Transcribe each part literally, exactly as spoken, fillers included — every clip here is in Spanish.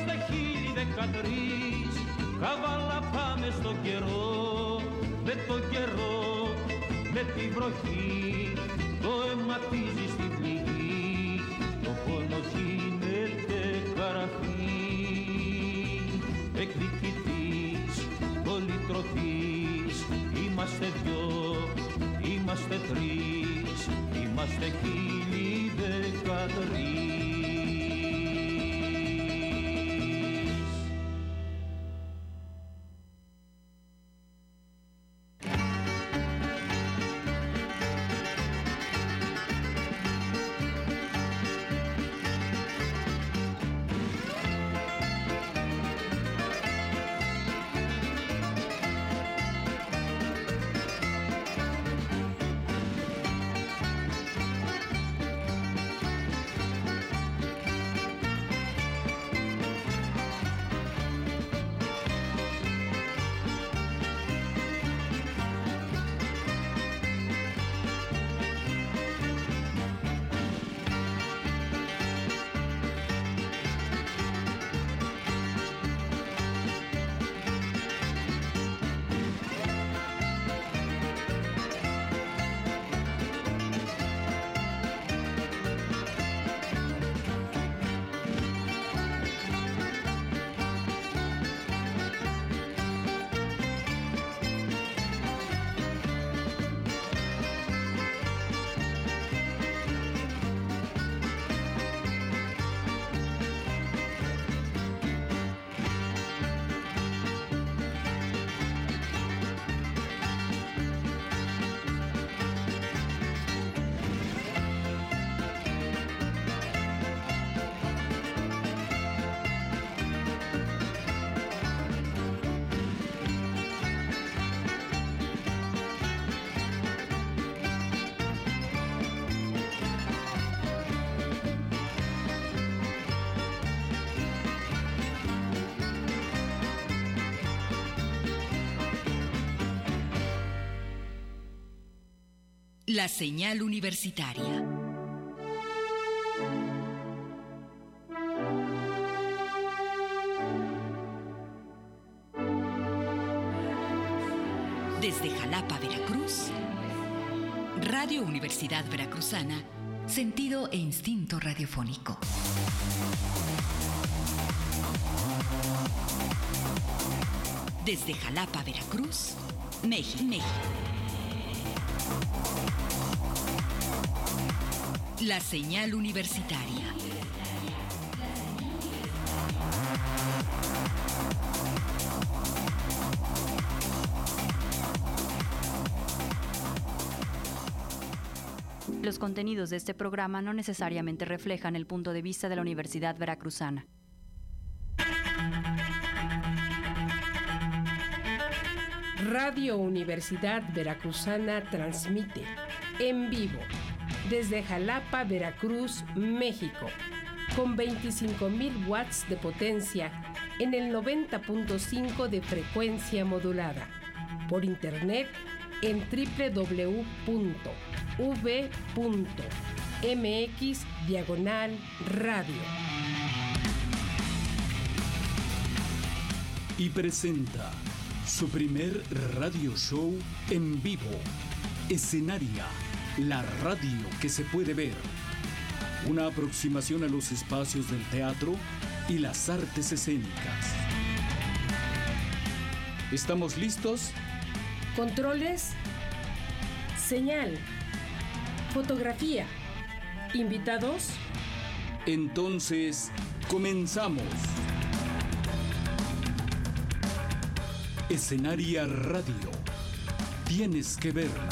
Είμαστε χίλιοι δεκατρείς, καβάλα πάμε στο καιρό, με το καιρό, με τη βροχή, το αιματίζει στην πληγή, το πόνο γίνεται καραφί. Εκδικητής, πολυτροφής, είμαστε δυο, είμαστε τρεις, είμαστε χίλιοι δεκατρείς. La señal universitaria. Desde Jalapa, Veracruz, Radio Universidad Veracruzana, sentido e instinto radiofónico. Desde Jalapa, Veracruz, México. La señal universitaria. Los contenidos de este programa no necesariamente reflejan el punto de vista de la Universidad Veracruzana. Radio Universidad Veracruzana transmite en vivo desde Jalapa, Veracruz, México, con veinticinco mil watts de potencia en el noventa punto cinco de frecuencia modulada, por internet en doble u doble u doble u punto v punto m x diagonal radio. Y presenta su primer radio show en vivo, Escenaria, la radio que se puede ver. Una aproximación a los espacios del teatro y las artes escénicas. ¿Estamos listos? Controles, señal, fotografía, invitados. Entonces, comenzamos. Escenaria Radio. Tienes que verla.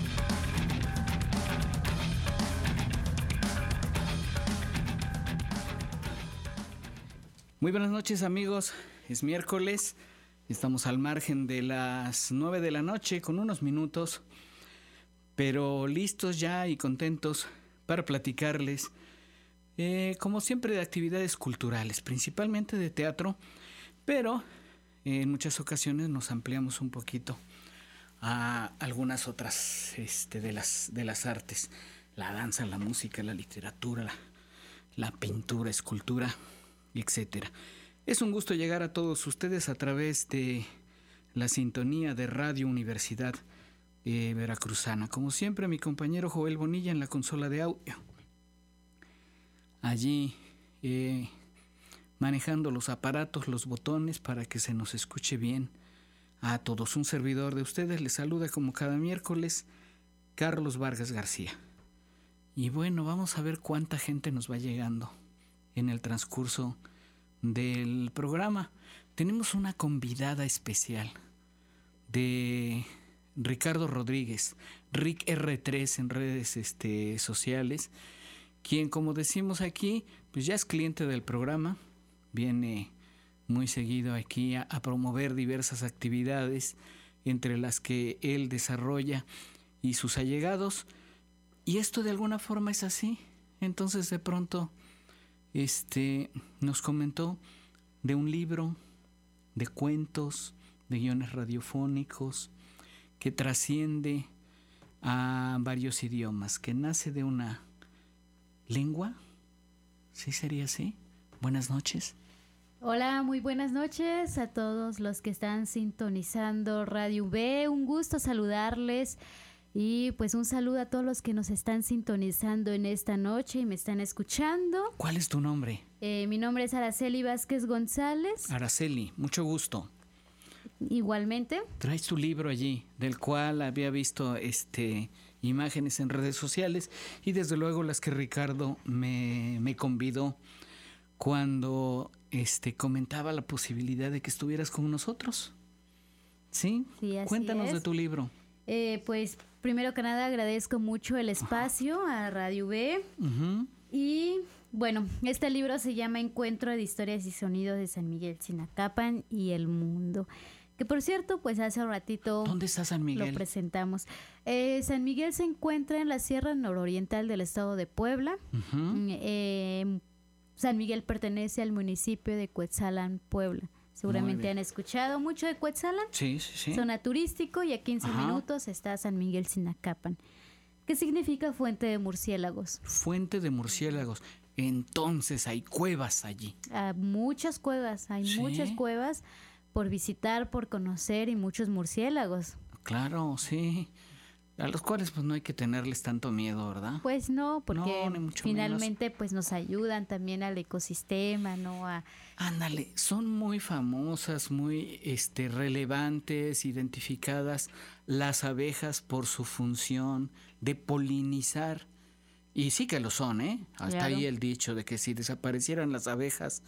Muy buenas noches, amigos. Es miércoles. Estamos al margen de las nueve de la noche con unos minutos, pero listos ya y contentos para platicarles, eh, como siempre, de actividades culturales, principalmente de teatro, pero eh, en muchas ocasiones nos ampliamos un poquito a algunas otras este, de las, de las artes, la danza, la música, la literatura, la, la pintura, escultura, etcétera. Es un gusto llegar a todos ustedes a través de la sintonía de Radio Universidad eh, Veracruzana. Como siempre, mi compañero Joel Bonilla en la consola de audio. Allí eh, manejando los aparatos, los botones para que se nos escuche bien a todos. Un servidor de ustedes les saluda como cada miércoles, Carlos Vargas García. Y bueno, vamos a ver cuánta gente nos va llegando en el transcurso del programa. Tenemos una convidada especial de Ricardo Rodríguez, Rick erre tres en redes este, sociales, quien, como decimos aquí, pues ya es cliente del programa, viene muy seguido aquí a, a promover diversas actividades, entre las que él desarrolla y sus allegados, y esto de alguna forma es así. Entonces de pronto este, nos comentó de un libro de cuentos, de guiones radiofónicos, que trasciende a varios idiomas, que nace de una lengua. ¿Sí sería así? Buenas noches. Hola, muy buenas noches a todos los que están sintonizando Radio U V. Un gusto saludarles y pues un saludo a todos los que nos están sintonizando en esta noche y me están escuchando. ¿Cuál es tu nombre? Eh, mi nombre es Araceli Vázquez González. Araceli, mucho gusto. Igualmente. Traes tu libro allí, del cual había visto este imágenes en redes sociales y desde luego las que Ricardo me, me convidó cuando este, comentaba la posibilidad de que estuvieras con nosotros. ¿Sí? Sí, así Cuéntanos es. de tu libro. Eh, pues primero que nada agradezco mucho el espacio a Radio U V. Uh-huh. Y bueno, este libro se llama Encuentro de Historias y Sonidos de San Miguel Sinacapan y el Mundo. Que por cierto, pues hace un ratito... ¿Dónde está San Miguel? Lo presentamos. Eh, San Miguel se encuentra en la Sierra Nororiental del estado de Puebla. Uh-huh. Eh, San Miguel pertenece al municipio de Cuetzalan, Puebla. Seguramente han escuchado mucho de Cuetzalan. Sí, sí, sí. Zona turístico y a quince Ajá. minutos está San Miguel Sinacapan. ¿Qué significa fuente de murciélagos? Fuente de murciélagos. Entonces hay cuevas allí. Ah, muchas cuevas, hay Sí. muchas cuevas por visitar, por conocer y muchos murciélagos. Claro, sí. A los cuales pues no hay que tenerles tanto miedo, ¿verdad? Pues no, porque No, ni mucho finalmente menos. pues nos ayudan también al ecosistema, ¿no? A, Ándale, son muy famosas, muy este, relevantes, identificadas las abejas por su función de polinizar. Y sí que lo son, ¿eh? Hasta Claro. ahí el dicho de que si desaparecieran las abejas,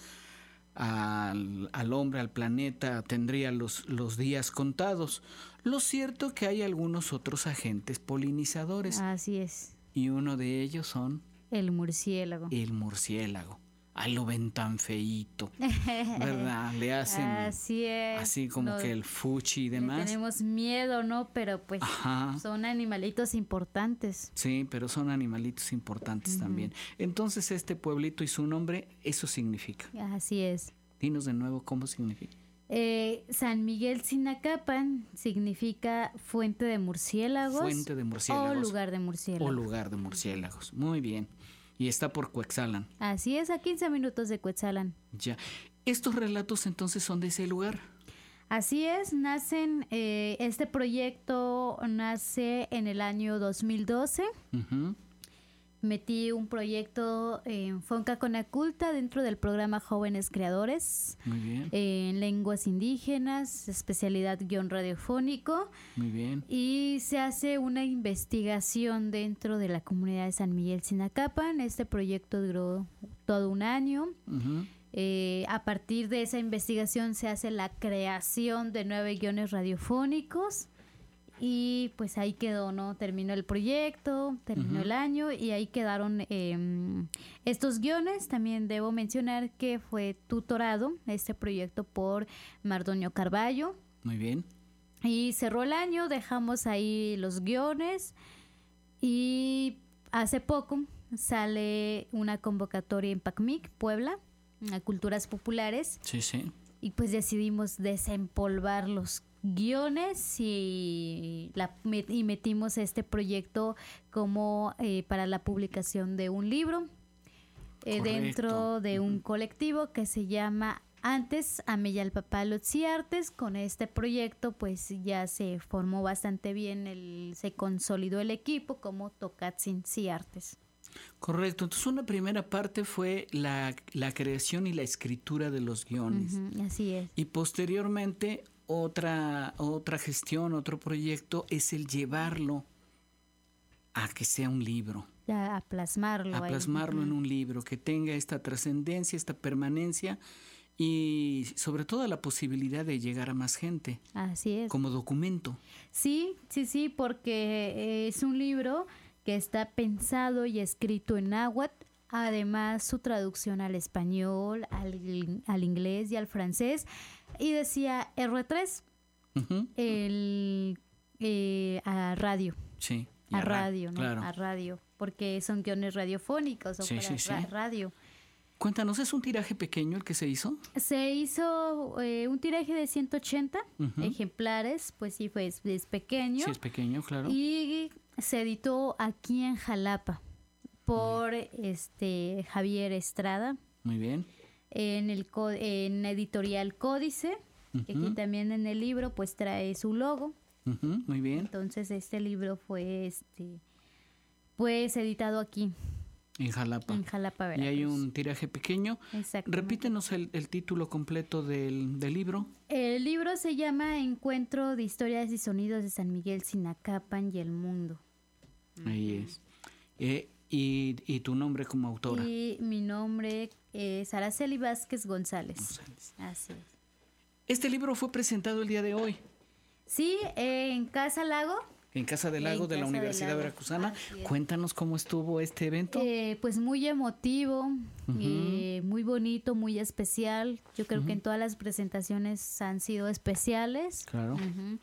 al, al hombre, al planeta, tendría los, los días contados. Lo cierto que hay algunos otros agentes polinizadores así es, y uno de ellos son el murciélago. el murciélago. Ay, lo ven tan feíto, ¿verdad? Le hacen Así es. así como No, que el fuchi y le demás. tenemos miedo, ¿no? Pero pues Ajá. son animalitos importantes. Sí, pero son animalitos importantes también. Entonces este pueblito y su nombre, eso significa. Así es. Dinos de nuevo cómo significa. Eh, San Miguel Sinacapan significa fuente de murciélagos. Fuente de murciélagos. O lugar de murciélagos. O lugar de murciélagos. Muy bien. Y está por Cuetzalan. Así es, a quince minutos de Cuetzalan. Ya. Estos relatos entonces son de ese lugar. Así es, nacen, eh, este proyecto nace en el año dos mil doce. Ujú. Metí un proyecto en Fonca Conaculta dentro del programa Jóvenes Creadores, Muy bien. en lenguas indígenas, especialidad guión radiofónico, Muy bien. y se hace una investigación dentro de la comunidad de San Miguel Sinacapan. Este proyecto duró todo un año. Ujú. Eh, a partir de esa investigación se hace la creación de nueve guiones radiofónicos y pues ahí quedó, ¿no? Terminó el proyecto, terminó Ujú. el año y ahí quedaron eh, estos guiones. También debo mencionar que fue tutorado este proyecto por Mardonio Carballo Muy bien. y cerró el año, dejamos ahí los guiones y hace poco sale una convocatoria en PACMIC, Puebla, a Culturas Populares, Sí, sí. y pues decidimos desempolvar los guiones y, la, y metimos este proyecto como eh, para la publicación de un libro eh, Correcto. dentro de un colectivo que se llama Antes Ameyalpapalotzi Artes, con este proyecto pues ya se formó bastante bien, el, se consolidó el equipo como Tocatzin Artes. Correcto, entonces una primera parte fue la, la creación y la escritura de los guiones. Uh-huh, así es. Y posteriormente otra, otra gestión, otro proyecto es el llevarlo a que sea un libro. Ya, a plasmarlo. A plasmarlo ahí. en un libro, que tenga esta trascendencia, esta permanencia y sobre todo la posibilidad de llegar a más gente. Así es. Como documento. Sí, sí, sí, porque es un libro que está pensado y escrito en náhuatl, además su traducción al español, al, al inglés y al francés, y decía erre tres, uh-huh. el, eh, a radio. Sí. A radio, ¿no? Claro. A radio, porque son guiones radiofónicos o sí, para sí, ra- sí. radio. Cuéntanos, ¿es un tiraje pequeño el que se hizo? Se hizo eh, un tiraje de ciento ochenta uh-huh. ejemplares, pues sí, fue, es, es pequeño. Sí, es pequeño, claro. Y se editó aquí en Jalapa por este Javier Estrada. Muy bien. En el en editorial Códice, uh-huh. que aquí también en el libro pues trae su logo. Uh-huh, muy bien. Entonces este libro fue este pues editado aquí. En Jalapa. En Jalapa, Veracruz. Y hay un tiraje pequeño. Exacto. Repítenos el, el título completo del, del libro. El libro se llama Encuentro de historias y sonidos de San Miguel, Sinacapan y el mundo. Ahí es. Eh, y, y tu nombre como autora. Y mi nombre es Araceli Vázquez González. González. Así es. Este libro fue presentado el día de hoy. Sí, eh, en Casa Lago. En Casa del Lago en de la Casa Universidad Veracruzana. Cuéntanos cómo estuvo este evento. Eh, pues muy emotivo, uh-huh. eh, muy bonito, muy especial. Yo creo uh-huh. que en todas las presentaciones han sido especiales. Claro. Uh-huh.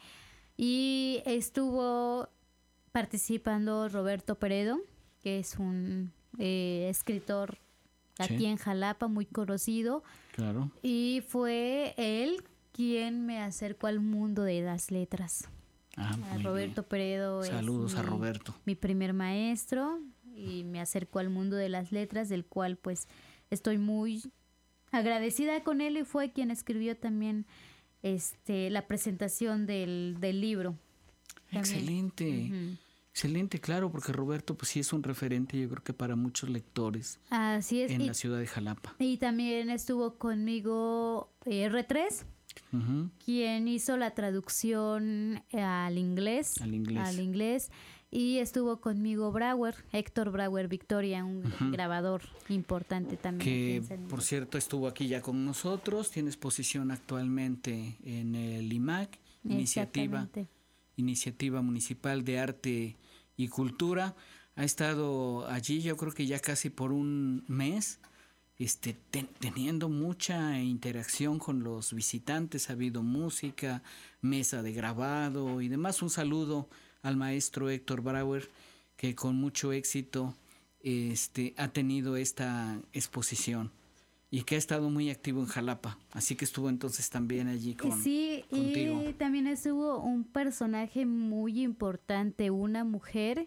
Y estuvo participando Roberto Peredo, que es un eh, escritor aquí sí. en Jalapa, muy conocido. Claro. Y fue él quien me acercó al mundo de las letras. Ah, a Roberto bien. Peredo. Saludos es a mi, Roberto. Mi primer maestro y me acercó al mundo de las letras, del cual pues estoy muy agradecida con él y fue quien escribió también este la presentación del, del libro. También. Excelente. Uh-huh. Excelente, claro, porque Roberto pues sí es un referente, yo creo que para muchos lectores. Así es. En y, la ciudad de Jalapa. Y también estuvo conmigo erre tres. Uh-huh. Quien hizo la traducción al inglés, al inglés, al inglés y estuvo conmigo Brauer, Héctor Brauer Victoria, un uh-huh. grabador importante también. Que por cierto estuvo aquí ya con nosotros, tiene exposición actualmente en el I M A C, iniciativa, iniciativa municipal de arte y cultura. Ha estado allí yo creo que ya casi por un mes. Este, ten, teniendo mucha interacción con los visitantes, ha habido música, mesa de grabado y demás. Un saludo al maestro Héctor Brauer, que con mucho éxito este, ha tenido esta exposición y que ha estado muy activo en Jalapa. Así que estuvo entonces también allí con, sí, contigo. Y también estuvo un personaje muy importante, una mujer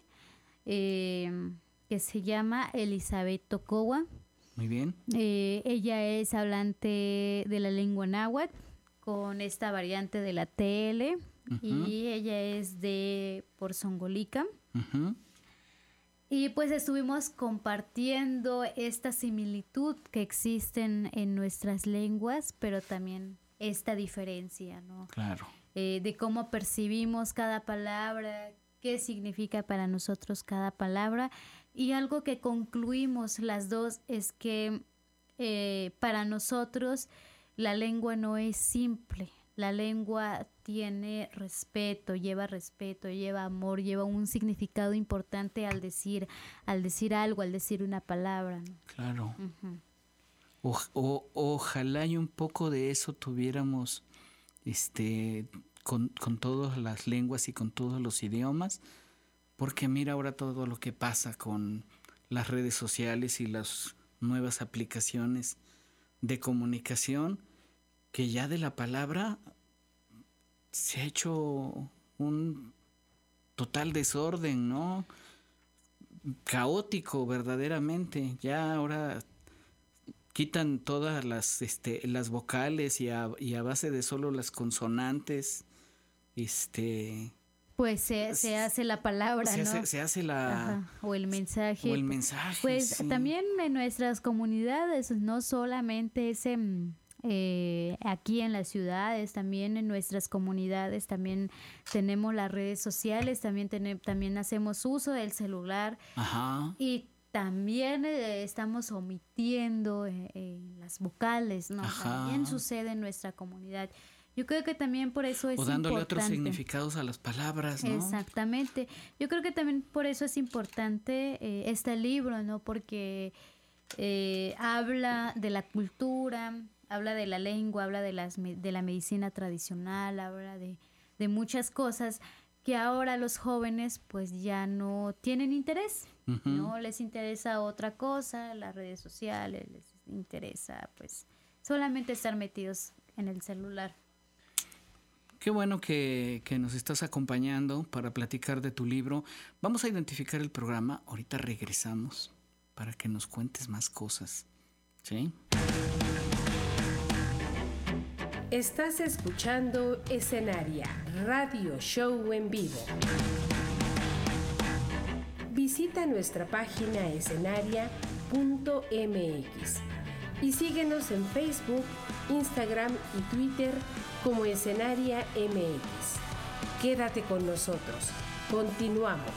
eh, que se llama Elizabeth Tocowa. Muy bien. Eh, ella es hablante de la lengua náhuatl con esta variante de la te ele uh-huh. y ella es de Porzongolica. Uh-huh. Y pues estuvimos compartiendo esta similitud que existen en nuestras lenguas, pero también esta diferencia, ¿no? Claro. Eh, de cómo percibimos cada palabra, qué significa para nosotros cada palabra. Y algo que concluimos las dos es que eh, para nosotros la lengua no es simple, la lengua tiene respeto, lleva respeto, lleva amor, lleva un significado importante al decir, al decir algo, al decir una palabra, ¿no? Claro. Uh-huh. o, o, ojalá y un poco de eso tuviéramos este con, con todas las lenguas y con todos los idiomas. Porque mira ahora todo lo que pasa con las redes sociales y las nuevas aplicaciones de comunicación, que ya de la palabra se ha hecho un total desorden, ¿no? Caótico verdaderamente. Ya ahora quitan todas las, este, las vocales y a, y a base de solo las consonantes, este... Pues se, se hace la palabra, se ¿no? Hace, se hace la... Ajá, o el mensaje. O el mensaje, Pues sí. también en nuestras comunidades, no solamente ese... Eh, aquí en las ciudades, también en nuestras comunidades, también tenemos las redes sociales, también, ten, también hacemos uso del celular. Ajá. Y también eh, estamos omitiendo eh, eh, las vocales, ¿no? Ajá. También sucede en nuestra comunidad. Yo creo que también por eso es importante. O dándole importante. otros significados a las palabras, ¿no? Exactamente. Yo creo que también por eso es importante eh, este libro, ¿no? Porque eh, habla de la cultura, habla de la lengua, habla de, las, de la medicina tradicional, habla de, de muchas cosas que ahora los jóvenes pues ya no tienen interés, uh-huh. no les interesa otra cosa, las redes sociales, les interesa pues solamente estar metidos en el celular. Qué bueno que, que nos estás acompañando para platicar de tu libro. Vamos a identificar el programa, ahorita regresamos para que nos cuentes más cosas, ¿sí? Estás escuchando Escenaria, radio show en vivo. Visita nuestra página escenaria punto m x y síguenos en Facebook, Instagram y Twitter como Escenaria M X. Quédate con nosotros. Continuamos.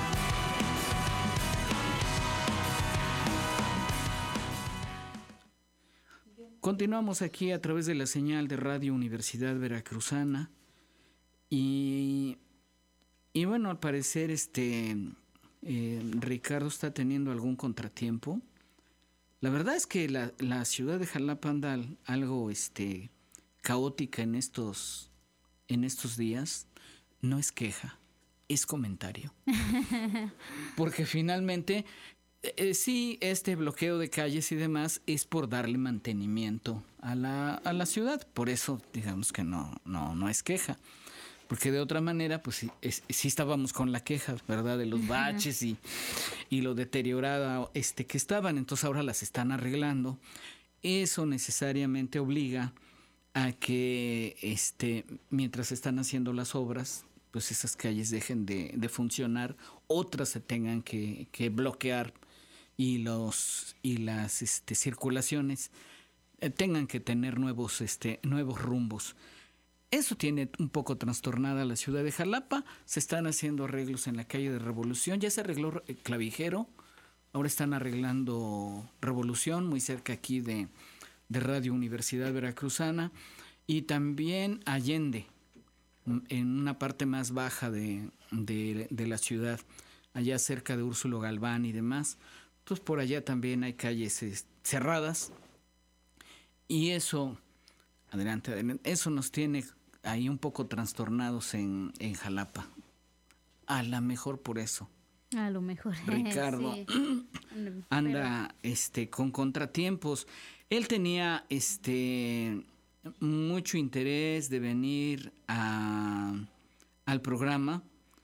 Continuamos aquí a través de la señal de Radio Universidad Veracruzana y, y bueno, al parecer este eh, Ricardo está teniendo algún contratiempo. La verdad es que la, la ciudad de Jalapa anda algo este, caótica en estos, en estos días. No es queja, es comentario. Porque finalmente... Eh, sí, este bloqueo de calles y demás es por darle mantenimiento a la, a la ciudad. Por eso, digamos que no, no, no es queja. Porque de otra manera, pues sí, es, sí estábamos con la queja, ¿verdad? De los baches y, y lo deteriorada este, que estaban. Entonces ahora las están arreglando. Eso necesariamente obliga a que este, mientras están haciendo las obras, pues esas calles dejen de, de funcionar. Otras se tengan que, que bloquear. Y los y las este, circulaciones eh, tengan que tener nuevos este nuevos rumbos. Eso tiene un poco trastornada la ciudad de Jalapa. Se están haciendo arreglos en la calle de Revolución. Ya se arregló eh, Clavijero. Ahora están arreglando Revolución, muy cerca aquí de, de Radio Universidad Veracruzana. Y también Allende, en una parte más baja de, de, de la ciudad, allá cerca de Úrsulo Galván y demás. Entonces por allá también hay calles eh, cerradas y eso, adelante, adelante, eso nos tiene ahí un poco trastornados en, en Jalapa. A lo mejor por eso. A lo mejor. Ricardo sí. anda este, con contratiempos. Él tenía este, mucho interés de venir a, al programa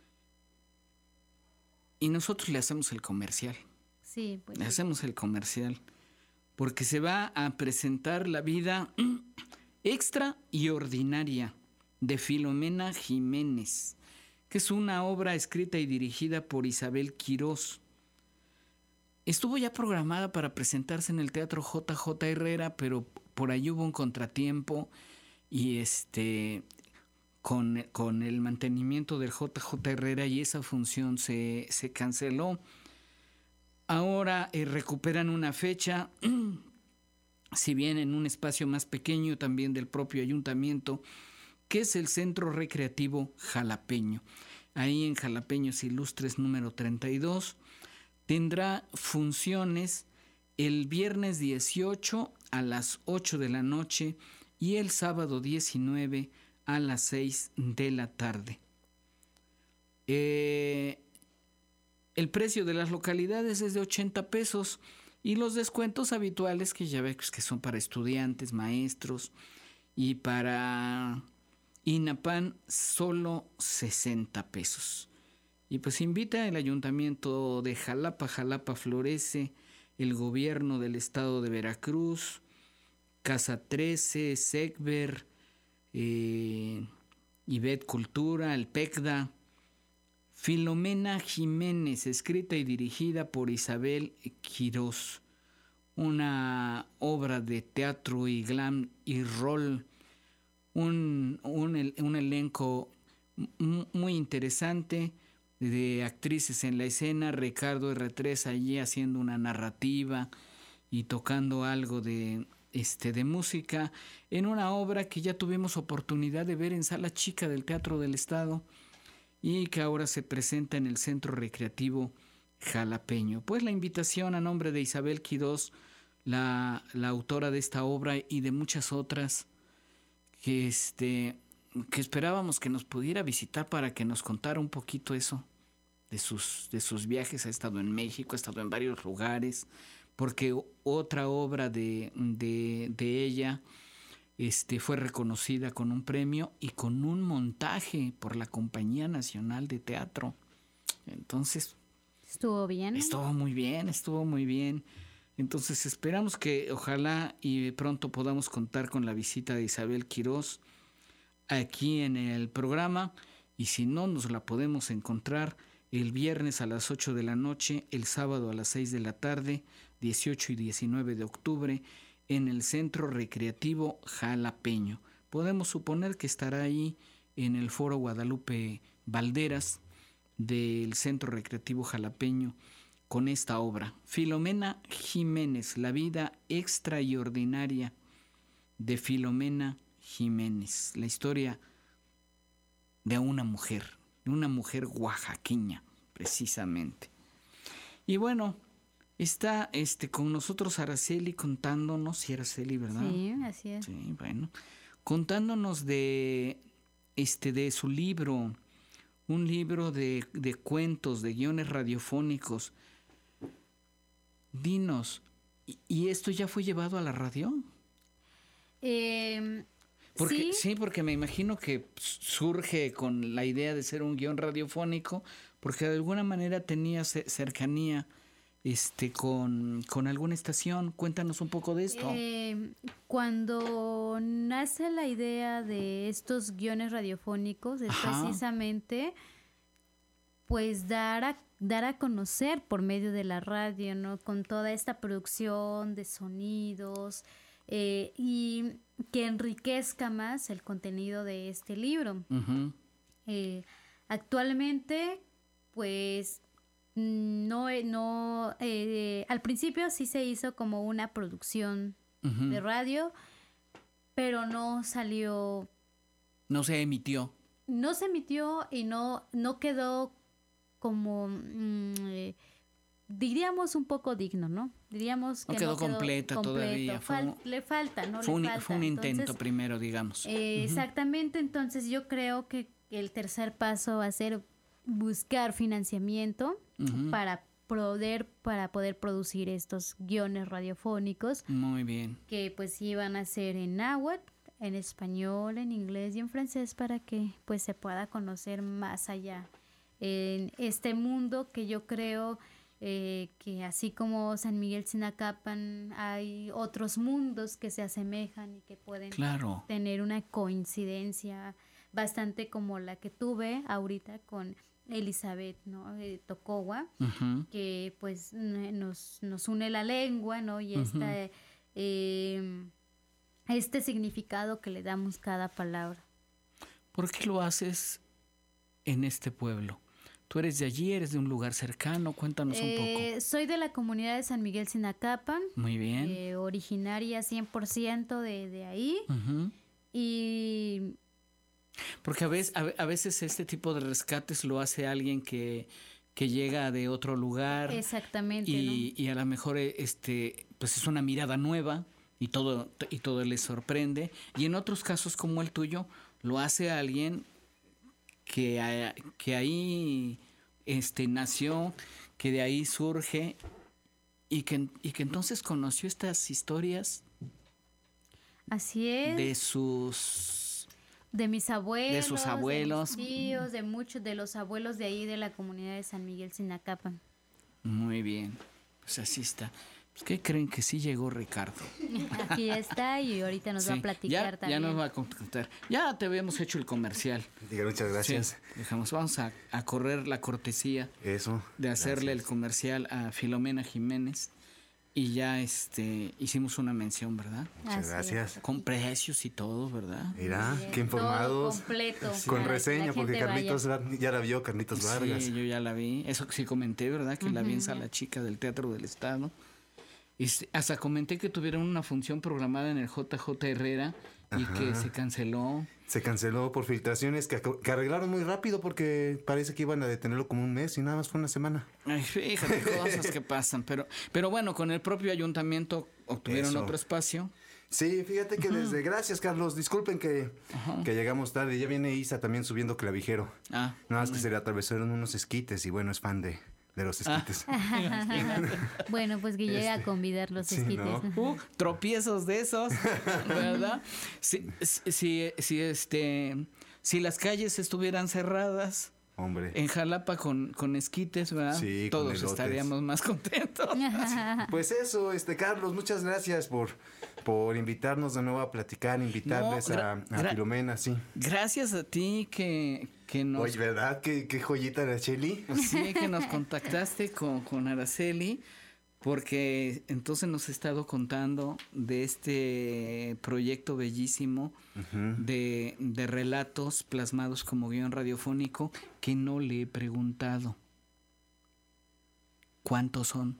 y nosotros le hacemos el comercial. Sí, pues. Le hacemos el comercial porque se va a presentar la vida extra y ordinaria de Filomena Jiménez, que es una obra escrita y dirigida por Isabel Quirós. Estuvo ya programada para presentarse en el Teatro J J Herrera, pero por ahí hubo un contratiempo y este con, con el mantenimiento del J J Herrera y esa función se, se canceló. Ahora eh, recuperan una fecha, si bien en un espacio más pequeño también del propio ayuntamiento, que es el Centro Recreativo Jalapeño. Ahí en Jalapeños Ilustres número treinta y dos, tendrá funciones el viernes dieciocho a las ocho de la noche y el sábado diecinueve a las seis de la tarde. Eh... El precio de las localidades es de ochenta pesos y los descuentos habituales que ya ves que son para estudiantes, maestros y para INAPAN solo sesenta pesos. Y pues invita el Ayuntamiento de Jalapa. Jalapa florece el gobierno del estado de Veracruz, Casa trece, Secber, eh, Ibet Cultura, el PECDA. Filomena Jiménez, escrita y dirigida por Isabel Quirós. Una obra de teatro y glam y rol. Un, un, un elenco muy interesante de actrices en la escena. Ricardo erre tres allí haciendo una narrativa y tocando algo de, este, de música en una obra que ya tuvimos oportunidad de ver en Sala Chica del Teatro del Estado y que ahora se presenta en el Centro Recreativo Jalapeño. Pues la invitación a nombre de Isabel Quirós, la, la autora de esta obra y de muchas otras, que, este, que esperábamos que nos pudiera visitar para que nos contara un poquito eso, de sus, de sus viajes. Ha estado en México, ha estado en varios lugares, porque otra obra de, de, de ella este, fue reconocida con un premio y con un montaje por la Compañía Nacional de Teatro. Entonces... ¿Estuvo bien? Estuvo muy bien, estuvo muy bien. Entonces esperamos que ojalá y pronto podamos contar con la visita de Isabel Quirós aquí en el programa, y si no, nos la podemos encontrar el viernes a las ocho de la noche, el sábado a las seis de la tarde, dieciocho y diecinueve de octubre, en el Centro Recreativo Jalapeño. Podemos suponer que estará ahí en el Foro Guadalupe Valderas del Centro Recreativo Jalapeño con esta obra. Filomena Jiménez, la vida extra y ordinaria de Filomena Jiménez, la historia de una mujer, de una mujer oaxaqueña, precisamente. Y bueno, está este, con nosotros Araceli contándonos, sí, Araceli, ¿verdad? Sí, así es. Sí, bueno, contándonos de, este, de su libro, un libro de, de cuentos, de guiones radiofónicos. Dinos, ¿y, y esto ya fue llevado a la radio? Eh, porque, sí. sí, porque me imagino que surge con la idea de ser un guión radiofónico, porque de alguna manera tenía cercanía este, con, con alguna estación. Cuéntanos un poco de esto. Eh, cuando nace la idea de estos guiones radiofónicos, es Ajá. precisamente pues dar a, dar a conocer por medio de la radio, ¿no? Con toda esta producción de sonidos eh, y que enriquezca más el contenido de este libro. Uh-huh. Eh, actualmente, pues, no, no, eh, al principio sí se hizo como una producción uh-huh. de radio, pero no salió. No se emitió. No se emitió y no, no quedó como, mmm, eh, diríamos un poco digno, ¿no? Diríamos que no quedó, no quedó completa completo. Todavía. Fal- un, le falta, ¿no? Fue, le un, falta. fue un intento entonces, primero, digamos. Eh, uh-huh. Exactamente, entonces yo creo que el tercer paso va a ser buscar financiamiento uh-huh. para poder, para poder producir estos guiones radiofónicos. Muy bien. Que pues iban a ser en náhuatl, en español, en inglés y en francés, para que pues se pueda conocer más allá en este mundo que yo creo eh, que así como San Miguel Sinacapan hay otros mundos que se asemejan y que pueden claro. tener una coincidencia bastante como la que tuve ahorita con Elizabeth, ¿no? Eh, Tocogua, uh-huh. que pues nos, nos une la lengua, ¿no? Y esta, uh-huh. eh, este significado que le damos cada palabra. ¿Por qué lo haces en este pueblo? ¿Tú eres de allí? ¿Eres de un lugar cercano? Cuéntanos eh, un poco. Soy de la comunidad de San Miguel Sinacapan. Muy bien. Eh, originaria cien por ciento de, de ahí. Uh-huh. Y... Porque a veces, a, a veces este tipo de rescates lo hace alguien que, que llega de otro lugar. Exactamente. Y, ¿no? y a lo mejor este, pues es una mirada nueva y todo, y todo les sorprende. Y en otros casos como el tuyo, lo hace alguien que, que ahí este, nació, que de ahí surge y que, y que entonces conoció estas historias. Así es. De sus... De mis abuelos. De sus abuelos. De mis tíos, de muchos de los abuelos de ahí de la comunidad de San Miguel Sinacapan. Muy bien, pues así está. Pues, ¿qué creen? Que sí llegó Ricardo. Aquí está y ahorita nos Sí, va a platicar ya, también. Ya nos va a contar. Ya te habíamos hecho el comercial. Diga, muchas gracias. Sí, dejamos, vamos a, a correr la cortesía Eso. de hacerle gracias. el comercial a Filomena Jiménez. Y ya este hicimos una mención, ¿verdad? Muchas Así gracias. es. Con precios y todo, ¿verdad? Mira, Bien, qué informados. todo completo, Con para que reseña, la porque gente Carlitos Var- ya la vio, Carlitos Vargas. Sí, yo ya la vi. Eso que sí comenté, ¿verdad? Que la vi en Sala Chica del Teatro del Estado. Y s- hasta comenté que tuvieron una función programada en el J J Herrera y Ajá. que se canceló. Se canceló por filtraciones que, ac- que arreglaron muy rápido porque parece que iban a detenerlo como un mes y nada más fue una semana. Ay, fíjate, cosas que pasan. Pero, pero bueno, con el propio ayuntamiento obtuvieron Eso. otro espacio. Sí, fíjate que desde... Gracias, Carlos. Disculpen que, que llegamos tarde. Ya viene Isa también subiendo clavijero. Ah, Nada más que se le atravesaron unos esquites y bueno, es fan de, de los Ah. esquites. Bueno, pues que llega a convidar los sí, esquites. ¿no? Uh, tropiezos de esos, ¿verdad? Si, si, si, este, si las calles estuvieran cerradas Hombre. en Jalapa con, con esquites, ¿verdad? Sí, con Todos elotes. estaríamos más contentos. Pues eso, este Carlos, muchas gracias por, por invitarnos de nuevo a platicar, invitarles No, a, gra- a gra- Filomena, sí. Gracias a ti que, que nos... Oye, ¿verdad? ¿Qué, qué joyita, Araceli? Sí, que nos contactaste con, con Araceli, porque entonces nos ha estado contando de este proyecto bellísimo de, de relatos plasmados como guión radiofónico que no le he preguntado. ¿Cuántos son?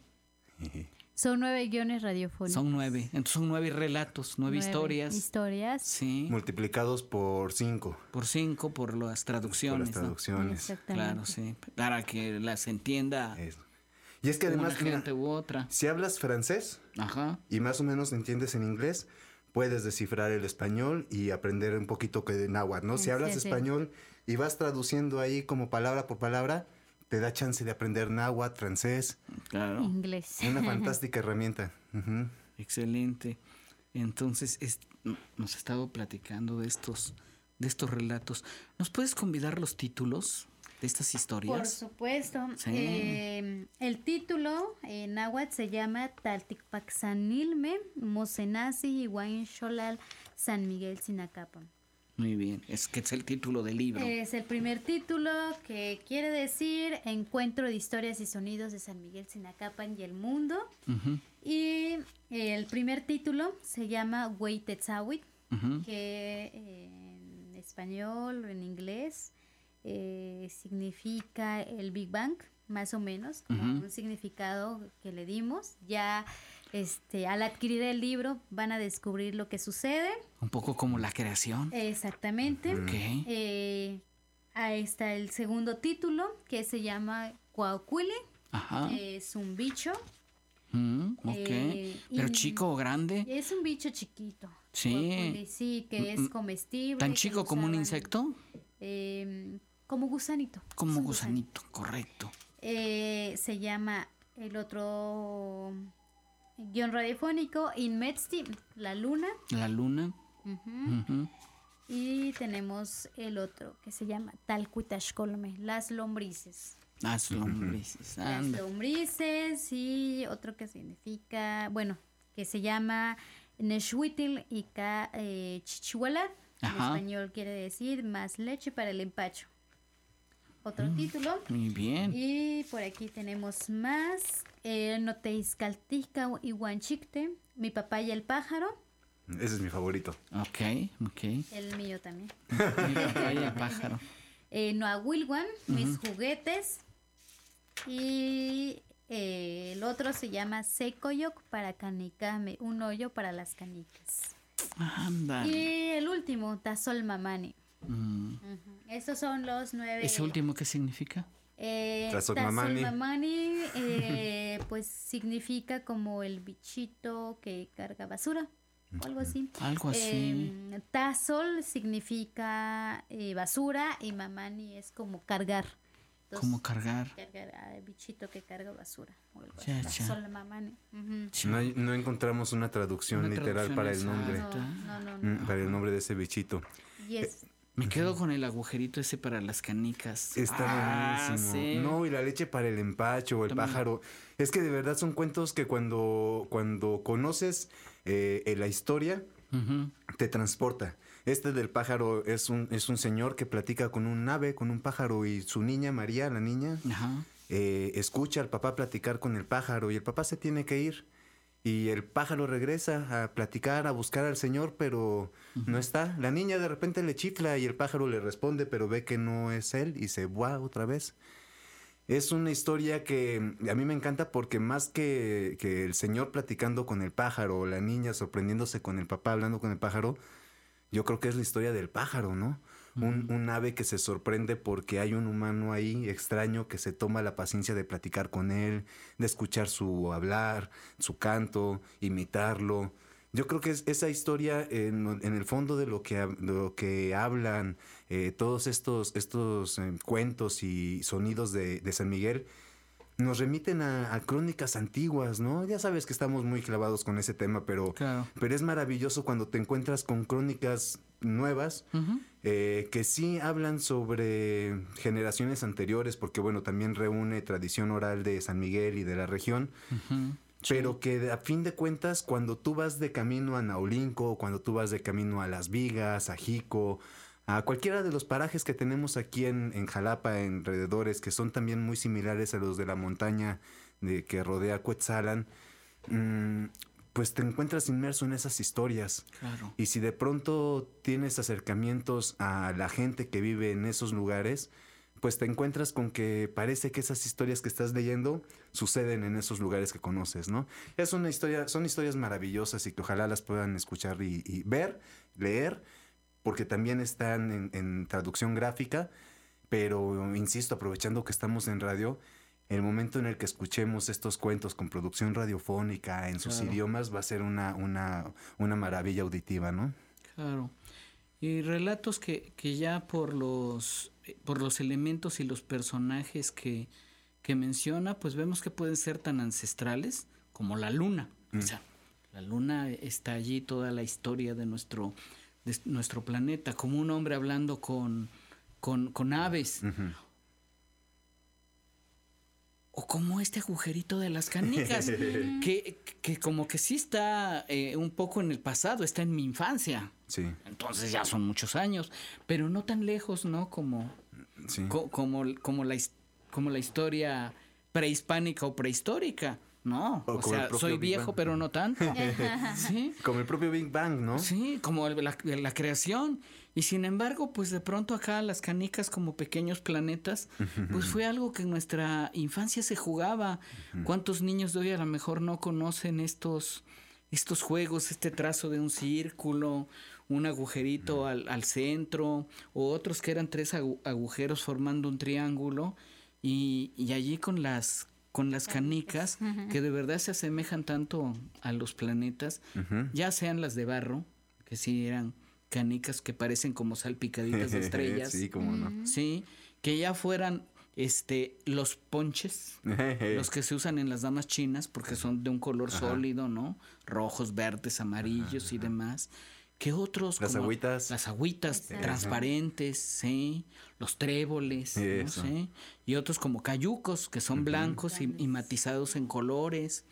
Son nueve guiones radiofónicos. Son nueve. Entonces son nueve relatos, nueve, Nueve historias. Historias. Sí, Multiplicados por cinco. por cinco, por las Por traducciones. las ¿no? traducciones. Exactamente. Claro, sí. Para que las entienda Eso. Y es que una además, mira, gente u otra. si hablas francés Ajá. y más o menos entiendes en inglés, puedes descifrar el español y aprender un poquito que de náhuatl, ¿no? Si Sí, hablas sí, sí. español y vas traduciendo ahí como palabra por palabra, te da chance de aprender náhuatl, francés. Claro. Inglés. Una fantástica herramienta. Ujú. Excelente. Entonces, es- nos ha estado platicando de estos, de estos relatos. ¿Nos puedes convidar los títulos de estas Por historias? supuesto. Sí. Eh, el título en náhuatl se llama Talticpaxanilme, Mocenasi, Iguain Xolal, San Miguel Sinacapan. Muy bien. Es que es el título del libro. Es el primer título que quiere decir Encuentro de historias y sonidos de San Miguel Sinacapan y el mundo. Ujú, Y el primer título se llama Hueytetzawit, ujú. que en español o en inglés eh, significa el Big Bang, más o menos, como Ujú. un significado que le dimos. Ya este, al adquirir el libro van a descubrir lo que sucede. Un poco como la creación. Exactamente. Ok. Eh, ahí está el segundo título, que se llama Cuaucuili. Ajá. Es un bicho. Mm, ok. eh, ¿Pero y- chico o grande? Es un bicho chiquito. Sí. Cuaucuili, sí, que es Mm, mm. comestible. ¿Tan que chico lo como un usaban, insecto? eh, como gusanito. es Como un gusanito, correcto. Eh, se llama el otro guión radiofónico, Inmetsti, la luna. La luna. Ujú. Ujú. Y tenemos el otro que se llama Talcuitashcolme, las lombrices. Las lombrices. Las Anda. lombrices y otro que significa, bueno, que se llama Neshhuitil y Ka eh, Chichihuala. En Ajá. español quiere decir más leche para el empacho. Otro título. Muy bien. Y por aquí tenemos más. Eh, Noteiscaltica y Huanchicte, mi papá y el pájaro. Ese es mi favorito. Ok, ok. El mío también. Mira, vaya el pájaro. Eh, Noahuilhuan, mis juguetes. Y eh, el otro se llama Secoyoc para canicame, un hoyo para las canicas. Anda. Y el último, Tazol Mamani. Mm. Ujú. Estos son los nueve. ¿Ese último qué significa? Eh, Tazol Tazol Mamani. Mamani, eh, pues significa como el bichito que carga basura o algo así. Algo así. Eh, Tazol significa eh, basura y Mamani es como cargar. Entonces, Como cargar. cargar al bichito que carga basura o algo Ya, así. ya. Tazol Mamani. Ujú. No, hay- no encontramos una traducción Una literal traducción para el exacta. nombre. No, no, no, no. Mm, Para el nombre de ese bichito. Y es Me quedo con el agujerito ese para las canicas. Está ah, buenísimo. Sí. No, y la leche para el empacho, o el También. pájaro. Es que de verdad son cuentos que cuando, cuando conoces eh, eh, la historia, Uh-huh. te transporta. Este del pájaro es un, es un señor que platica con un ave, con un pájaro, y su niña, María, la niña, Ajá. eh, escucha al papá platicar con el pájaro y el papá se tiene que ir. Y el pájaro regresa a platicar, a buscar al señor, pero uh-huh. no está. La niña de repente le chifla y el pájaro le responde, pero ve que no es él y se va otra vez. Es una historia que a mí me encanta porque más que, que el señor platicando con el pájaro o la niña sorprendiéndose con el papá hablando con el pájaro, yo creo que es la historia del pájaro, ¿no? Uh-huh. Un, un ave que se sorprende porque hay un humano ahí extraño que se toma la paciencia de platicar con él, de escuchar su hablar, su canto, imitarlo. Yo creo que es esa historia en, en el fondo de lo que, de lo que hablan eh, todos estos, estos eh, cuentos y sonidos de, de San Miguel nos remiten a, a crónicas antiguas, ¿no? Ya sabes que estamos muy clavados con ese tema, pero, claro. pero es maravilloso cuando te encuentras con crónicas nuevas uh-huh. eh, que sí hablan sobre generaciones anteriores, porque bueno, también reúne tradición oral de San Miguel y de la región. Uh-huh. Pero sí. que a fin de cuentas, cuando tú vas de camino a Naulinco, cuando tú vas de camino a Las Vigas, a Jico, a cualquiera de los parajes que tenemos aquí en, en Jalapa, en alrededores, que son también muy similares a los de la montaña de, que rodea Cuetzalan, mmm, pues te encuentras inmerso en esas historias. Claro. Y si de pronto tienes acercamientos a la gente que vive en esos lugares, pues te encuentras con que parece que esas historias que estás leyendo suceden en esos lugares que conoces, ¿no? Es una historia, son historias maravillosas y que ojalá las puedan escuchar y, y ver, leer, porque también están en, en traducción gráfica, pero insisto, aprovechando que estamos en radio, el momento en el que escuchemos estos cuentos con producción radiofónica en sus claro. idiomas va a ser una, una, una maravilla auditiva, ¿no? Claro. Y relatos que, que ya por los, por los elementos y los personajes que, que menciona, pues vemos que pueden ser tan ancestrales como la luna. Mm. O sea, la luna está allí, toda la historia de nuestro, de nuestro planeta, como un hombre hablando con, con, con aves. Uh-huh. O como este agujerito de las canicas, que, que como que sí está eh, un poco en el pasado, está en mi infancia. Sí. Entonces ya son muchos años, pero no tan lejos, ¿no? Como, sí. co- como, como, la, como la historia prehispánica o prehistórica. No, o, o sea, soy Big viejo, Bang. Pero no tanto. ¿Sí? Como el propio Big Bang, ¿no? Sí, como el, la, la creación. Y sin embargo, pues de pronto acá las canicas como pequeños planetas, pues fue algo que en nuestra infancia se jugaba. ¿Cuántos niños de hoy a lo mejor no conocen estos, estos juegos, este trazo de un círculo, un agujerito al, al centro, o otros que eran tres agu- agujeros formando un triángulo, y, y allí con las... con las canicas, uh-huh. que de verdad se asemejan tanto a los planetas, uh-huh. ya sean las de barro, que sí eran canicas que parecen como salpicaditas de estrellas. Sí, cómo no. Sí, que ya fueran este los ponches, los que se usan en las damas chinas, porque son de un color uh-huh. sólido, ¿no? Rojos, verdes, amarillos uh-huh. y demás. Que otros las como agüitas las agüitas Exacto. transparentes, sí, los tréboles, ¿no? ¿Sí? Y otros como cayucos que son uh-huh. blancos y, y matizados en colores,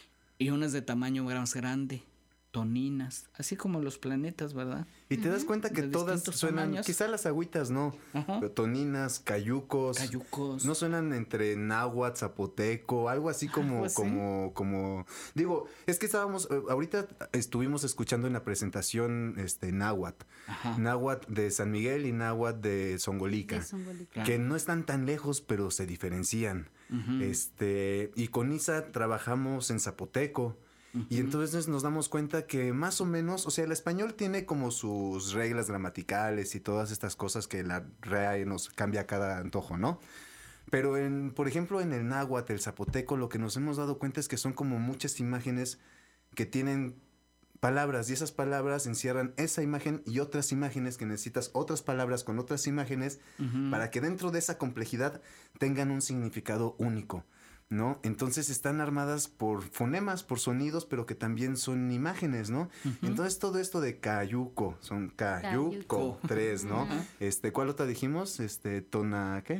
y unas de tamaño más grande, toninas, así como los planetas, ¿verdad? Y te das cuenta que de todas suenan, tamaños. Quizá las agüitas no, uh-huh. pero toninas, cayucos, cayucos, no suenan entre náhuatl, zapoteco, algo así como, ¿Algo así? como, como, digo, es que estábamos, ahorita estuvimos escuchando en la presentación este náhuatl, Ajá. náhuatl de San Miguel y náhuatl de Zongolica, de Zongolica. que no están tan lejos, pero se diferencian, uh-huh. este, y con Isa trabajamos en zapoteco. Uh-huh. Y entonces nos damos cuenta que más o menos, o sea, el español tiene como sus reglas gramaticales y todas estas cosas que la R A E nos cambia a cada antojo, ¿no? Pero, en, por ejemplo, en el náhuatl, el zapoteco, lo que nos hemos dado cuenta es que son como muchas imágenes que tienen palabras y esas palabras encierran esa imagen y otras imágenes que necesitas otras palabras con otras imágenes uh-huh. para que dentro de esa complejidad tengan un significado único. ¿no? Entonces están armadas por fonemas, por sonidos, pero que también son imágenes, ¿no? Uh-huh. Entonces todo esto de cayuco, son cayuco, tres, ¿no? Uh-huh. Este, ¿cuál otra dijimos? Este, tona, ¿qué?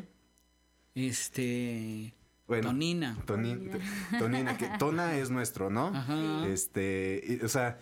Este... Bueno, tonina. Toni, tonina, que tona es nuestro, ¿no? Ajá. Este, y, o sea,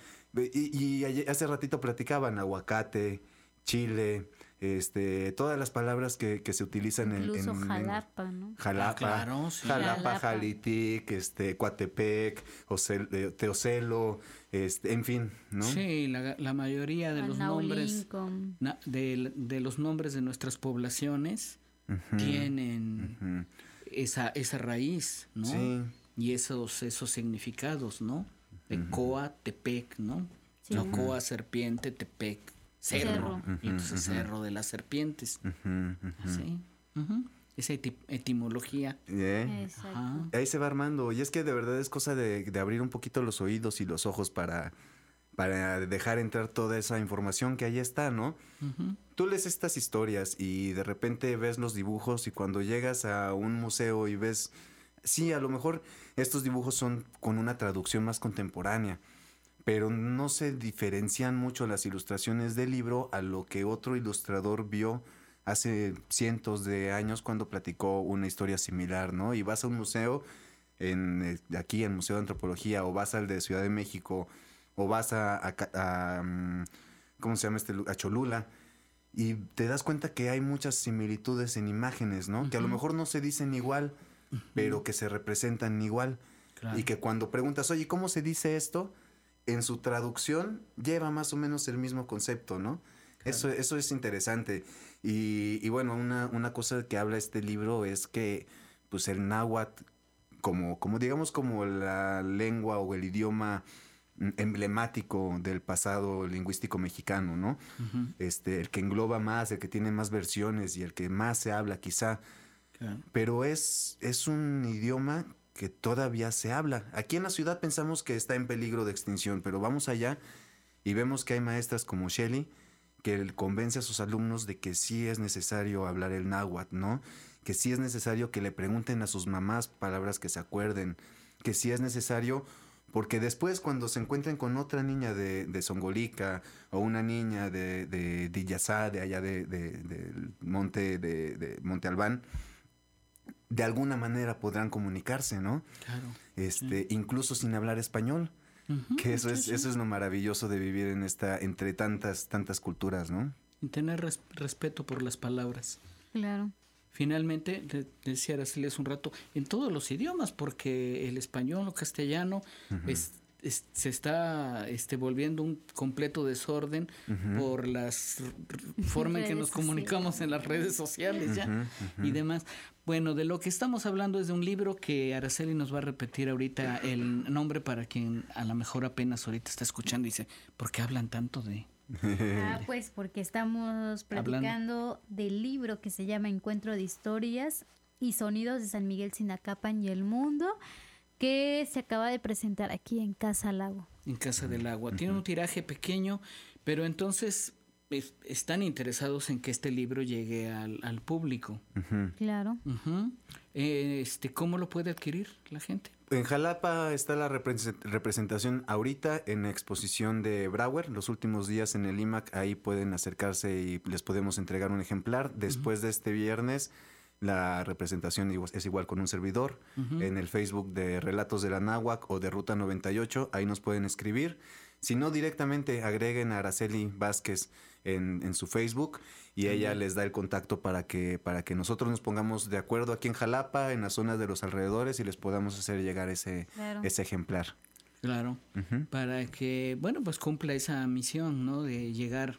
y, y hace ratito platicaban aguacate, chile, este, todas las palabras que, que se utilizan en... Incluso en, jalapa, ¿no? Jalapa, ah, claro, sí. jalapa, jalapa. jalitic, este, Coatepec, Ocel, teocelo, este, en fin, ¿no? Sí, la, la mayoría de los nombres na, de, de los nombres de nuestras poblaciones uh-huh. tienen uh-huh. esa esa raíz, ¿no? Sí. Y esos esos significados, ¿no? De uh-huh. Coa, Tepec, ¿no? Sí. No, Coa, serpiente, Tepec, cerro, cerro. Uh-huh. Y entonces uh-huh. cerro de las serpientes. Uh-huh. Uh-huh. Sí. Uh-huh. Esa eti- etimología. Yeah. Ahí se va armando. Y es que de verdad es cosa de, de abrir un poquito los oídos y los ojos para, para dejar entrar toda esa información que ahí está, ¿no? Uh-huh. Tú lees estas historias y de repente ves los dibujos y cuando llegas a un museo y ves... Sí, a lo mejor estos dibujos son con una traducción más contemporánea, pero no se diferencian mucho las ilustraciones del libro a lo que otro ilustrador vio hace cientos de años cuando platicó una historia similar, ¿no? Y vas a un museo, en aquí en Museo de Antropología, o vas al de Ciudad de México, o vas a, a, a, a ¿cómo se llama este? A Cholula, y te das cuenta que hay muchas similitudes en imágenes, ¿no? Uh-huh. Que a lo mejor no se dicen igual, uh-huh. pero que se representan igual. Claro. Y que cuando preguntas, oye, ¿cómo se dice esto? En su traducción lleva más o menos el mismo concepto, ¿no? Claro. Eso, eso es interesante. Y, y bueno, una, una cosa que habla este libro es que pues el náhuatl, como, como digamos como la lengua o el idioma emblemático del pasado lingüístico mexicano, ¿no? Uh-huh. Este, el que engloba más, el que tiene más versiones y el que más se habla quizá. Claro. Pero es, es un idioma que todavía se habla. Aquí en la ciudad pensamos que está en peligro de extinción, pero vamos allá y vemos que hay maestras como Shelley que convence a sus alumnos de que sí es necesario hablar el náhuatl, ¿no? Que sí es necesario que le pregunten a sus mamás palabras que se acuerden, que sí es necesario, porque después cuando se encuentren con otra niña de, de Zongolica o una niña de, de Dillazá, de allá de, de, de Monte, de, de Monte Albán, de alguna manera podrán comunicarse, ¿no? Claro. Este, sí. Incluso sin hablar español. Uh-huh, que eso sí, es sí. eso es lo maravilloso de vivir en esta entre tantas tantas culturas, ¿no? Y tener res, respeto por las palabras. Claro. Finalmente, le, decía Araceli hace un rato, en todos los idiomas, porque el español o castellano uh-huh. es, es, se está este, volviendo un completo desorden uh-huh. por las forma en que nos comunicamos en las redes sociales ya uh-huh, uh-huh. y demás. Bueno, de lo que estamos hablando es de un libro que Araceli nos va a repetir ahorita el nombre para quien a lo mejor apenas ahorita está escuchando y dice, ¿por qué hablan tanto de...? Ah, pues porque estamos platicando Hablando. del libro que se llama Encuentro de Historias y Sonidos de San Miguel Sinacapan y el Mundo, que se acaba de presentar aquí en Casa Lago. En Casa del Agua. Uh-huh. Tiene un tiraje pequeño, pero entonces... están interesados en que este libro llegue al, al público. Uh-huh. Claro. Uh-huh. Eh, este, ¿cómo lo puede adquirir la gente? En Jalapa está la represent- representación ahorita en la exposición de Brauer. Los últimos días en el I M A C, ahí pueden acercarse y les podemos entregar un ejemplar. Después uh-huh. de este viernes, la representación es igual con un servidor. Uh-huh. En el Facebook de Relatos de la Náhuac o de Ruta noventa y ocho, ahí nos pueden escribir. Si no, directamente agreguen a Araceli Vázquez en, en su Facebook y ella uh-huh. les da el contacto para que, para que nosotros nos pongamos de acuerdo aquí en Jalapa, en las zonas de los alrededores y les podamos hacer llegar ese, claro. ese ejemplar. Claro, uh-huh. para que, bueno, pues cumpla esa misión, ¿no? De llegar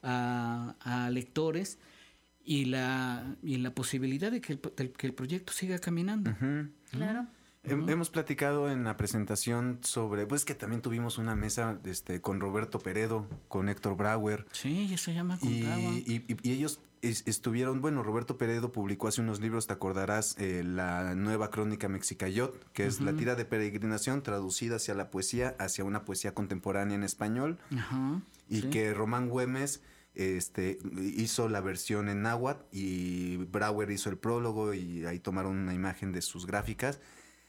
a, a lectores y la, y la posibilidad de que el, de que el proyecto siga caminando. Uh-huh. Claro. Uh-huh. Hemos platicado en la presentación sobre, pues que también tuvimos una mesa este, con Roberto Peredo, con Héctor Brauer. Sí, eso se llama con y, Brauer. Y, y, y ellos es, estuvieron, bueno, Roberto Peredo publicó hace unos libros, te acordarás, eh, la nueva crónica Mexicayot, que es uh-huh. la tira de peregrinación traducida hacia la poesía, hacia una poesía contemporánea en español. Uh-huh. Y sí. que Román Güemes este, hizo la versión en náhuatl y Brauer hizo el prólogo y ahí tomaron una imagen de sus gráficas.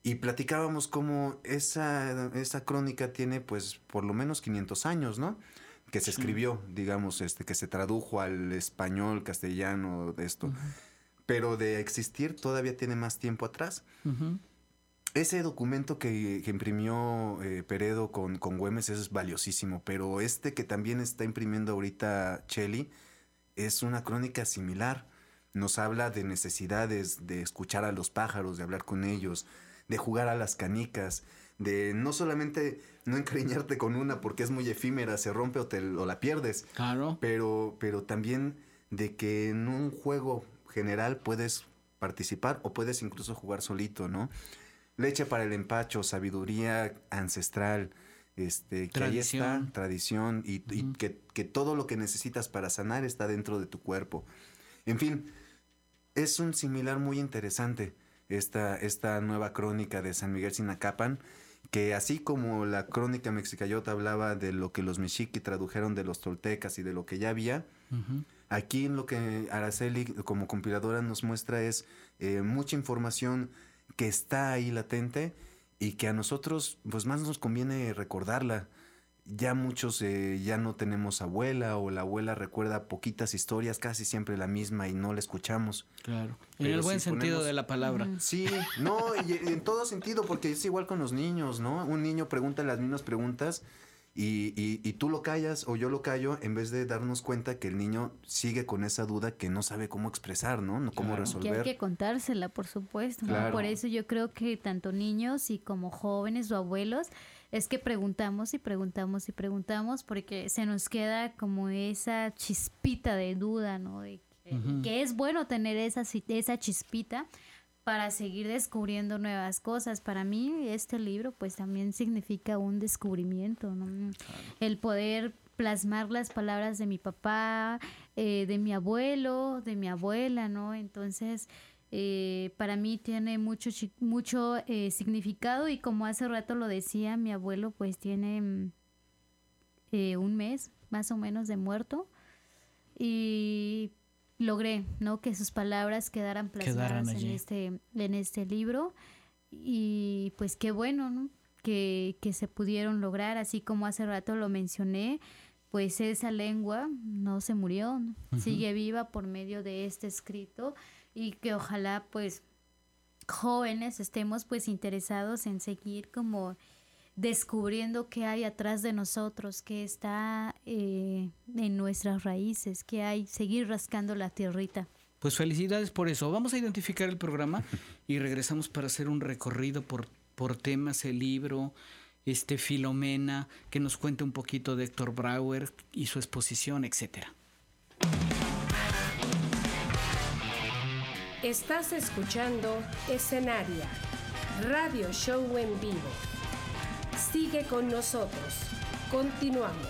Y platicábamos cómo esa, esa crónica tiene pues por lo menos quinientos años, ¿no? Que se escribió, digamos, este, que se tradujo al español, castellano, de esto. Uh-huh. Pero de existir todavía tiene más tiempo atrás. Uh-huh. Ese documento que, que imprimió eh, Peredo con, con Güemes es valiosísimo, pero este que también está imprimiendo ahorita Cheli es una crónica similar. Nos habla de necesidades, de escuchar a los pájaros, de hablar con ellos, de jugar a las canicas, de no solamente no encariñarte con una porque es muy efímera, se rompe o, te, o la pierdes. Claro. Pero, pero también de que en un juego general puedes participar o puedes incluso jugar solito, ¿no? Leche para el empacho, sabiduría ancestral, este, que tradición. ahí está, tradición, y, uh-huh. y que, que todo lo que necesitas para sanar está dentro de tu cuerpo. En fin, es un similar muy interesante. Esta, esta nueva crónica de San Miguel Sinacapan, que así como la crónica mexicayota hablaba de lo que los mexiqui tradujeron de los toltecas y de lo que ya había, uh-huh. aquí en lo que Araceli como compiladora nos muestra es eh, mucha información que está ahí latente y que a nosotros pues más nos conviene recordarla. Ya muchos eh, ya no tenemos abuela o la abuela recuerda poquitas historias, casi siempre la misma y no la escuchamos. Claro, en el buen si sentido ponemos, de la palabra. Sí, no, y en todo sentido, porque es igual con los niños, ¿no? Un niño pregunta las mismas preguntas y, y, y tú lo callas o yo lo callo en vez de darnos cuenta que el niño sigue con esa duda que no sabe cómo expresar, ¿no? Cómo claro. resolver. Que hay que contársela, por supuesto. Claro. ¿no? Por eso yo creo que tanto niños y como jóvenes o abuelos es que preguntamos y preguntamos y preguntamos porque se nos queda como esa chispita de duda, ¿no? De que, uh-huh. que es bueno tener esa, esa chispita para seguir descubriendo nuevas cosas. Para mí este libro pues también significa un descubrimiento, ¿no? Claro. El poder plasmar las palabras de mi papá, eh, de mi abuelo, de mi abuela, ¿no? Entonces... Eh, para mí tiene mucho mucho eh, significado y como hace rato lo decía mi abuelo pues tiene eh, un mes más o menos de muerto y logré no que sus palabras quedaran plasmadas en este en este libro y pues qué bueno, ¿no? que, que se pudieron lograr, así como hace rato lo mencioné, pues esa lengua no se murió, ¿no? Uh-huh. Sigue viva por medio de este escrito. Y que ojalá pues jóvenes estemos pues interesados en seguir como descubriendo qué hay atrás de nosotros, qué está eh, en nuestras raíces, qué hay, seguir rascando la tierrita. Pues felicidades por eso. Vamos a identificar el programa y regresamos para hacer un recorrido por, por temas, el libro, este Filomena, que nos cuente un poquito de Héctor Brauer y su exposición, etcétera. Estás escuchando Escenaria, radio show en vivo. Sigue con nosotros. Continuamos.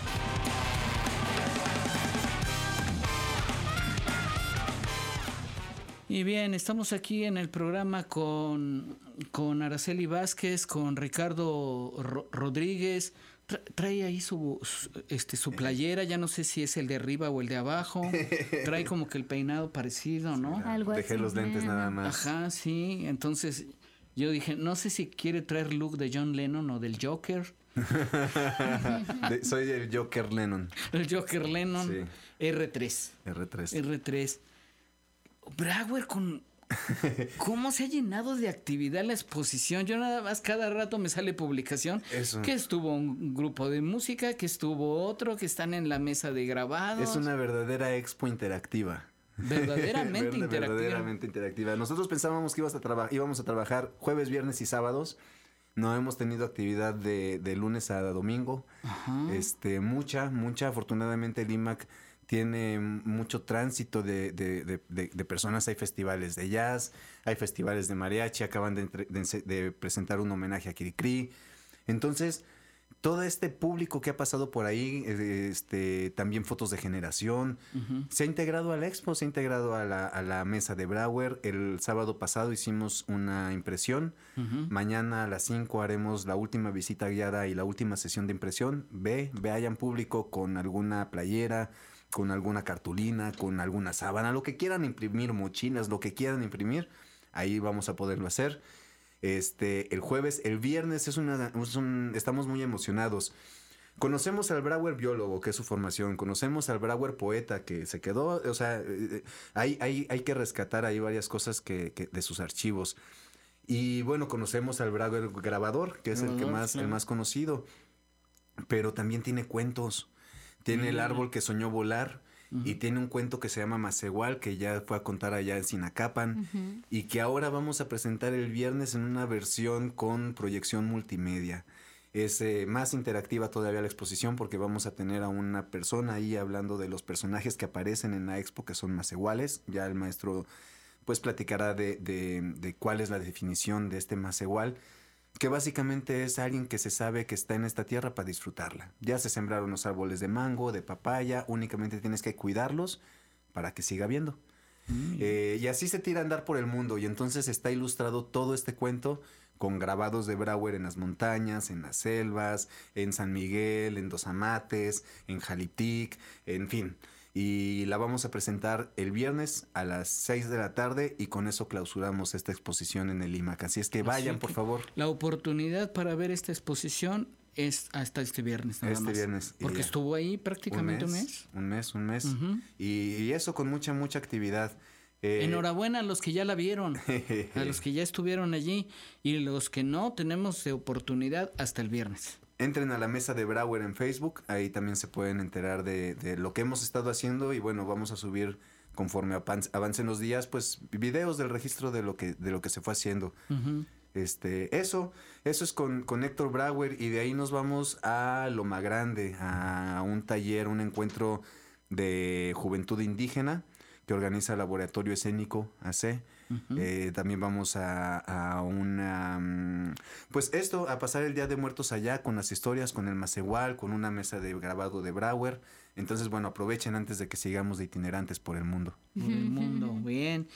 Y bien, estamos aquí en el programa con, con Araceli Vázquez, con Ricardo Ro- Rodríguez. Tra- trae ahí su, su, este, su playera, ya no sé si es el de arriba o el de abajo. Trae como que el peinado parecido, ¿no? Algo Dejé así, los lentes nada más. Ajá, sí. Entonces yo dije, no sé si quiere traer look de John Lennon o del Joker. de, soy el Joker Lennon. El Joker Lennon. Sí. erre tres. erre tres. erre tres. Brauer con... ¿Cómo se ha llenado de actividad la exposición? Yo nada más cada rato me sale publicación. Eso. Que estuvo un grupo de música, que estuvo otro, que están en la mesa de grabados. Es una verdadera expo interactiva. Verdaderamente Verde, interactiva. Verdaderamente interactiva. Nosotros pensábamos que ibas a traba- íbamos a trabajar jueves, viernes y sábados. No hemos tenido actividad de, de lunes a domingo. Ajá. Este, mucha, mucha. Afortunadamente el I M A C tiene mucho tránsito de, de, de, de, de personas. Hay festivales de jazz, hay festivales de mariachi, acaban de, de, de presentar un homenaje a Kirikri. Entonces, todo este público que ha pasado por ahí, este, también fotos de generación, uh-huh. se ha integrado a la expo, se ha integrado a la, a la mesa de Brauer. El sábado pasado hicimos una impresión. Uh-huh. Mañana a las cinco haremos la última visita guiada y la última sesión de impresión. Ve, vayan público con alguna playera, con alguna cartulina, con alguna sábana, lo que quieran imprimir, mochilas, lo que quieran imprimir, ahí vamos a poderlo hacer. Este, el jueves, el viernes es una, es un, estamos muy emocionados. Conocemos al Brauer biólogo, que es su formación. Conocemos al Brauer poeta, que se quedó. O sea, eh, hay, hay, hay que rescatar ahí varias cosas que, que de sus archivos. Y bueno, conocemos al Brauer grabador, que es grabador, el que más, claro. el más conocido. Pero también tiene cuentos. Tiene mm. el árbol que soñó volar. Uh-huh. Y tiene un cuento que se llama Macehual, que ya fue a contar allá en Sinacapan. Uh-huh. Y que ahora vamos a presentar el viernes en una versión con proyección multimedia. Es eh, más interactiva todavía la exposición porque vamos a tener a una persona ahí hablando de los personajes que aparecen en la expo, que son macehuales. Ya el maestro pues platicará de, de, de cuál es la definición de este macehual, que básicamente es alguien que se sabe que está en esta tierra para disfrutarla. Ya se sembraron los árboles de mango, de papaya, únicamente tienes que cuidarlos para que siga habiendo. Mm. Eh, y así se tira a andar por el mundo, y entonces está ilustrado todo este cuento con grabados de Brauer en las montañas, en las selvas, en San Miguel, en Dos Amates, en Jaliptic, en fin. Y la vamos a presentar el viernes a las seis de la tarde y con eso clausuramos esta exposición en el I M A C. Así es que vayan, Así que por favor. La oportunidad para ver esta exposición es hasta este viernes nada este más. viernes. Porque estuvo ahí prácticamente un mes. Un mes, un mes. Un mes. Uh-huh. y, y eso con mucha, mucha actividad. Eh, Enhorabuena a los que ya la vieron, a los que ya estuvieron allí, y los que no, tenemos de oportunidad hasta el viernes. Entren a la mesa de Brauer en Facebook, ahí también se pueden enterar de, de lo que hemos estado haciendo, y bueno, vamos a subir conforme avancen los días, pues videos del registro de lo que, de lo que se fue haciendo. Uh-huh. Este, eso, eso es con, con Héctor Brauer, y de ahí nos vamos a Loma Grande, a un taller, un encuentro de juventud indígena que organiza el Laboratorio Escénico A C. Uh-huh. Eh, también vamos a, a una... Pues esto, a pasar el Día de Muertos allá con las historias, con el macehual, con una mesa de grabado de Brauer. Entonces, bueno, aprovechen antes de que sigamos de itinerantes por el mundo. Por el mundo, bien.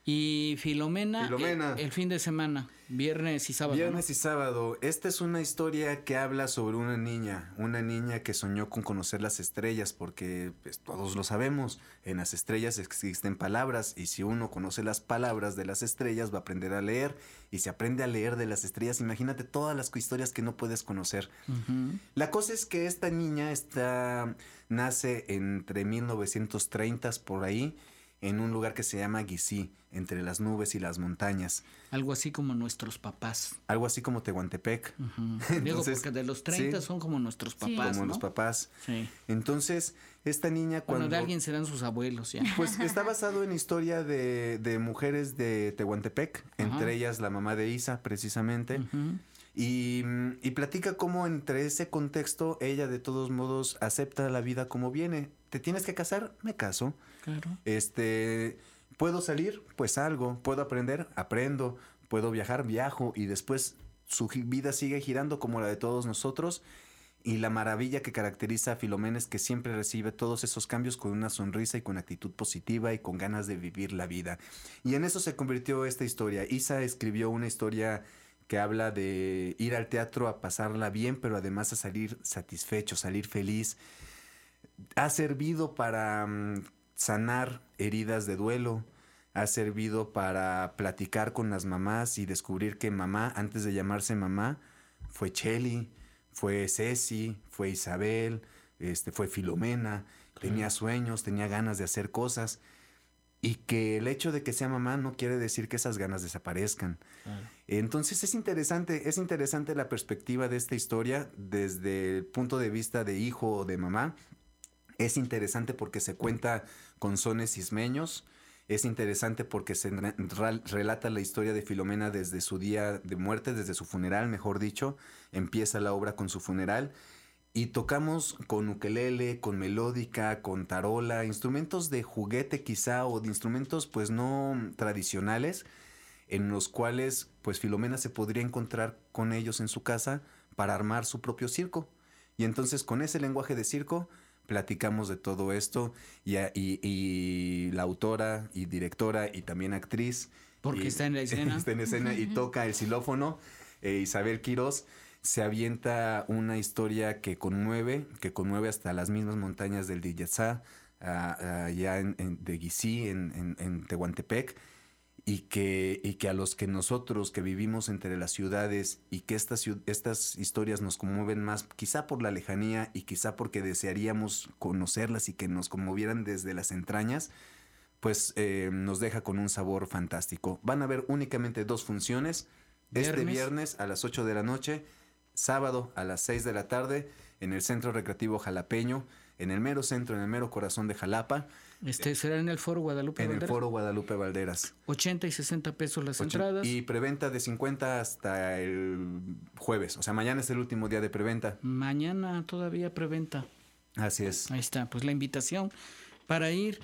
Y Filomena, Filomena. El, el fin de semana, viernes y sábado. Viernes ¿no? y sábado. Esta es una historia que habla sobre una niña, una niña que soñó con conocer las estrellas, porque pues, todos lo sabemos, en las estrellas existen palabras, y si uno conoce las palabras de las estrellas va a aprender a leer, y si aprende a leer de las estrellas, imagínate todas las historias que no puedes conocer. Uh-huh. La cosa es que esta niña está, nace entre mil novecientos treinta por ahí, en un lugar que se llama Guisí, entre las nubes y las montañas. Algo así como nuestros papás. Algo así como Tehuantepec. Uh-huh. Entonces, digo, porque de los treinta sí, son como nuestros papás, sí. Como ¿no? los papás. Sí. Entonces, esta niña cuando... Bueno, de alguien serán sus abuelos ya. Pues está basado en historia de, de mujeres de Tehuantepec, uh-huh. entre ellas la mamá de Isa, precisamente. Uh-huh. Y, y platica cómo entre ese contexto ella de todos modos acepta la vida como viene. ¿Te tienes que casar? Me caso. Claro. Este, ¿puedo salir? Pues salgo. ¿Puedo aprender? Aprendo. ¿Puedo viajar? Viajo. Y después su vida sigue girando como la de todos nosotros. Y la maravilla que caracteriza a Filomena es que siempre recibe todos esos cambios con una sonrisa y con actitud positiva y con ganas de vivir la vida. Y en eso se convirtió esta historia. Isa escribió una historia que habla de ir al teatro a pasarla bien, pero además a salir satisfecho, salir feliz. Ha servido para um, sanar heridas de duelo, ha servido para platicar con las mamás y descubrir que mamá, antes de llamarse mamá, fue Cheli, fue Ceci, fue Isabel, este, fue Filomena, claro. Tenía sueños, tenía ganas de hacer cosas. Y que el hecho de que sea mamá no quiere decir que esas ganas desaparezcan. Claro. Entonces es interesante, es interesante la perspectiva de esta historia desde el punto de vista de hijo o de mamá. Es interesante porque se cuenta con sones ismeños. Es interesante porque se relata la historia de Filomena desde su día de muerte, desde su funeral, mejor dicho. Empieza la obra con su funeral. Y tocamos con ukelele, con melódica, con tarola, instrumentos de juguete quizá, o de instrumentos pues no tradicionales, en los cuales pues Filomena se podría encontrar con ellos en su casa para armar su propio circo. Y entonces con ese lenguaje de circo platicamos de todo esto, y, y, y la autora y directora y también actriz. Porque y, está en la escena. Está en escena y toca el xilófono, eh, Isabel Quirós. Se avienta una historia que conmueve, que conmueve hasta las mismas montañas del Diyezá, allá en, en, de Guisí, en, en, en Tehuantepec. y que, y que a los que nosotros que vivimos entre las ciudades y que estas, estas historias nos conmueven más, quizá por la lejanía y quizá porque desearíamos conocerlas y que nos conmovieran desde las entrañas, pues eh, nos deja con un sabor fantástico. Van a haber únicamente dos funciones, viernes. Este viernes a las ocho de la noche, sábado a las seis de la tarde, en el Centro Recreativo Jalapeño, en el mero centro, en el mero corazón de Jalapa. Este será en el Foro Guadalupe en Valderas. En el Foro Guadalupe Valderas. ochenta y sesenta pesos las Ocho, entradas. Y preventa de cincuenta hasta el jueves. O sea, mañana es el último día de preventa. Mañana todavía preventa. Así es. Ahí está, pues la invitación para ir.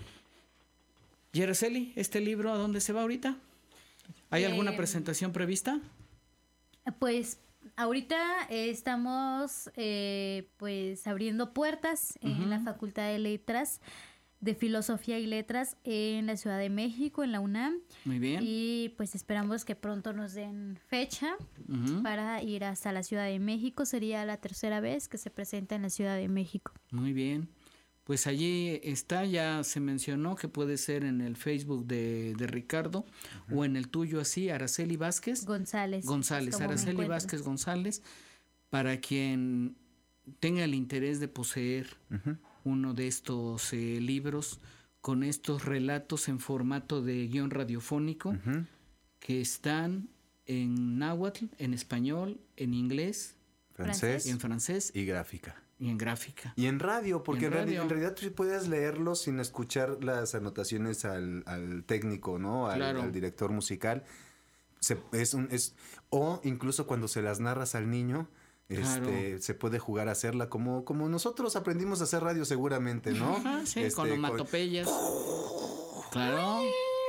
Y Araceli, ¿este libro a dónde se va ahorita? ¿Hay eh, alguna presentación prevista? Pues ahorita eh, estamos eh, pues abriendo puertas uh-huh. en la Facultad de Letras, de Filosofía y Letras en la Ciudad de México, en la UNAM. Muy bien. Y pues esperamos que pronto nos den fecha uh-huh. para ir hasta la Ciudad de México. Sería la tercera vez que se presenta en la Ciudad de México. Muy bien. Pues allí está, ya se mencionó que puede ser en el Facebook de, de Ricardo uh-huh. o en el tuyo así, Araceli Vázquez. González. González, Araceli Vázquez González, para quien tenga el interés de poseer uh-huh. uno de estos eh, libros con estos relatos en formato de guión radiofónico uh-huh. que están en náhuatl, en español, en inglés, francés, en francés y gráfica. Y en gráfica. Y en radio, porque en, en, radio. en realidad tú sí puedes leerlos sin escuchar las anotaciones al, al técnico, ¿no? Al, claro. al director musical. Se, es un, es, o incluso cuando se las narras al niño, claro. este, se puede jugar a hacerla como, como nosotros aprendimos a hacer radio seguramente, ¿no? Ajá, sí, este, con onomatopeyas. Con... Claro.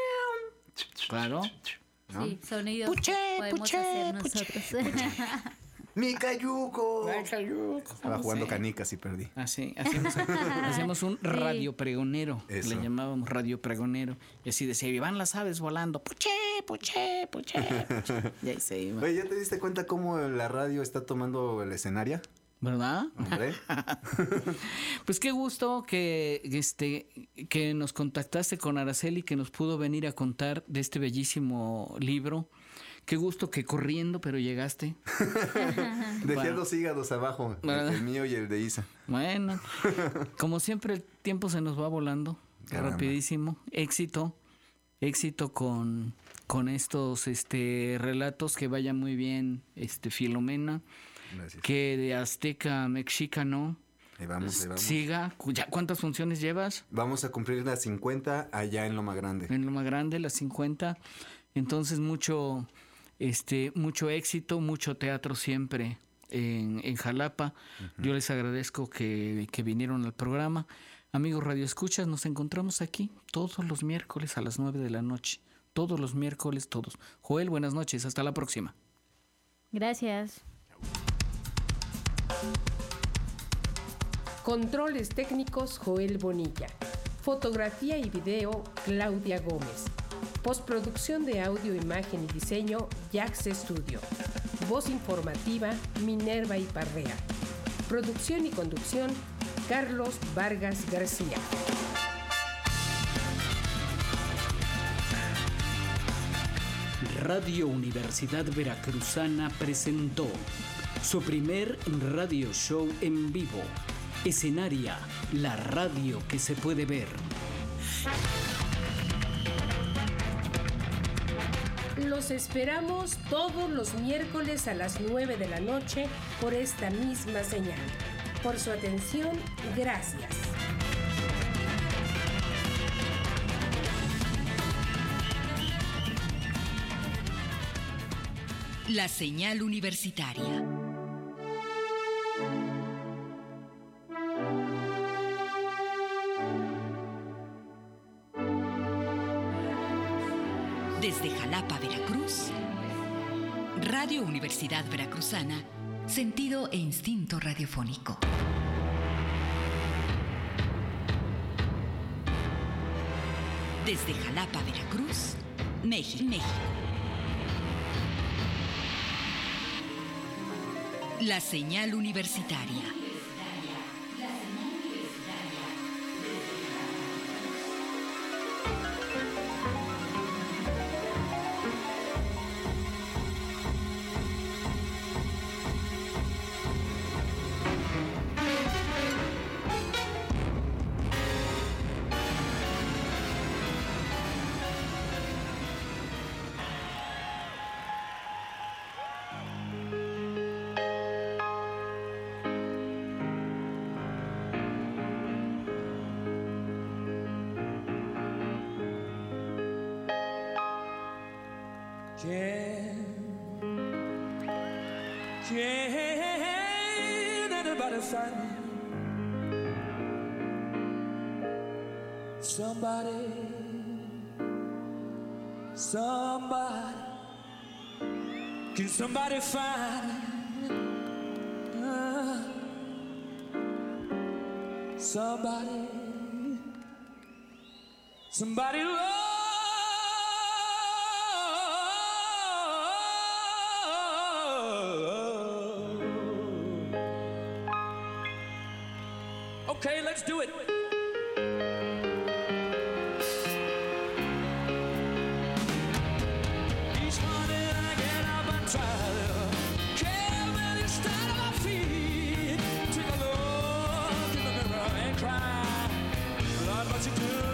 Claro. ¿No? Sí, sonidos puché, podemos puché, hacer puché, nosotros. puché. ¡Mi cayuco! ¡Mi cayuco! Estaba jugando canicas y perdí. Así, hacemos, hacemos un radio pregonero. Eso. Le llamábamos radio pregonero. Y así decía, y van las aves volando. ¡Puché, puché, puché! puché. Y ahí se iba. Oye, ¿ya te diste cuenta cómo la radio está tomando el escenario? ¿Verdad? Hombre. Pues qué gusto que, este, que nos contactaste con Araceli, que nos pudo venir a contar de este bellísimo libro. Qué gusto que corriendo, pero llegaste. Dejé bueno. dos hígados abajo, ¿verdad? El mío y el de Isa. Bueno, como siempre el tiempo se nos va volando. Caramba. Rapidísimo. Éxito, éxito con, con estos este, relatos, que vaya muy bien, este Filomena. Gracias. Que de Azteca Mexicano ahí vamos, ahí vamos. siga. ¿Ya cuántas funciones llevas? Vamos a cumplir las cincuenta allá en Loma Grande. En Loma Grande, las cincuenta. Entonces mucho... Este, mucho éxito, mucho teatro siempre en, en Jalapa. Uh-huh. Yo les agradezco que, que vinieron al programa. Amigos Radio Escuchas, nos encontramos aquí todos los miércoles a las nueve de la noche. Todos los miércoles, todos. Joel, buenas noches. Hasta la próxima. Gracias. Controles técnicos, Joel Bonilla. Fotografía y video, Claudia Gómez. Postproducción de audio, imagen y diseño, Jax Studio. Voz informativa, Minerva Iparrea. Producción y conducción, Carlos Vargas García. Radio Universidad Veracruzana presentó su primer radio show en vivo. Escenaria, la radio que se puede ver. Los esperamos todos los miércoles a las nueve de la noche por esta misma señal. Por su atención, gracias. La señal universitaria. Desde Jalapa, Veracruz, Radio Universidad Veracruzana, sentido e instinto radiofónico. Desde Jalapa, Veracruz, México. México. La señal universitaria. Can, can anybody find me? Somebody, somebody, can somebody find uh, somebody, somebody love? Okay, let's do it. Each morning I get up and try to care when it's down on my feet. Take a look in the mirror and cry. Lord, what you do?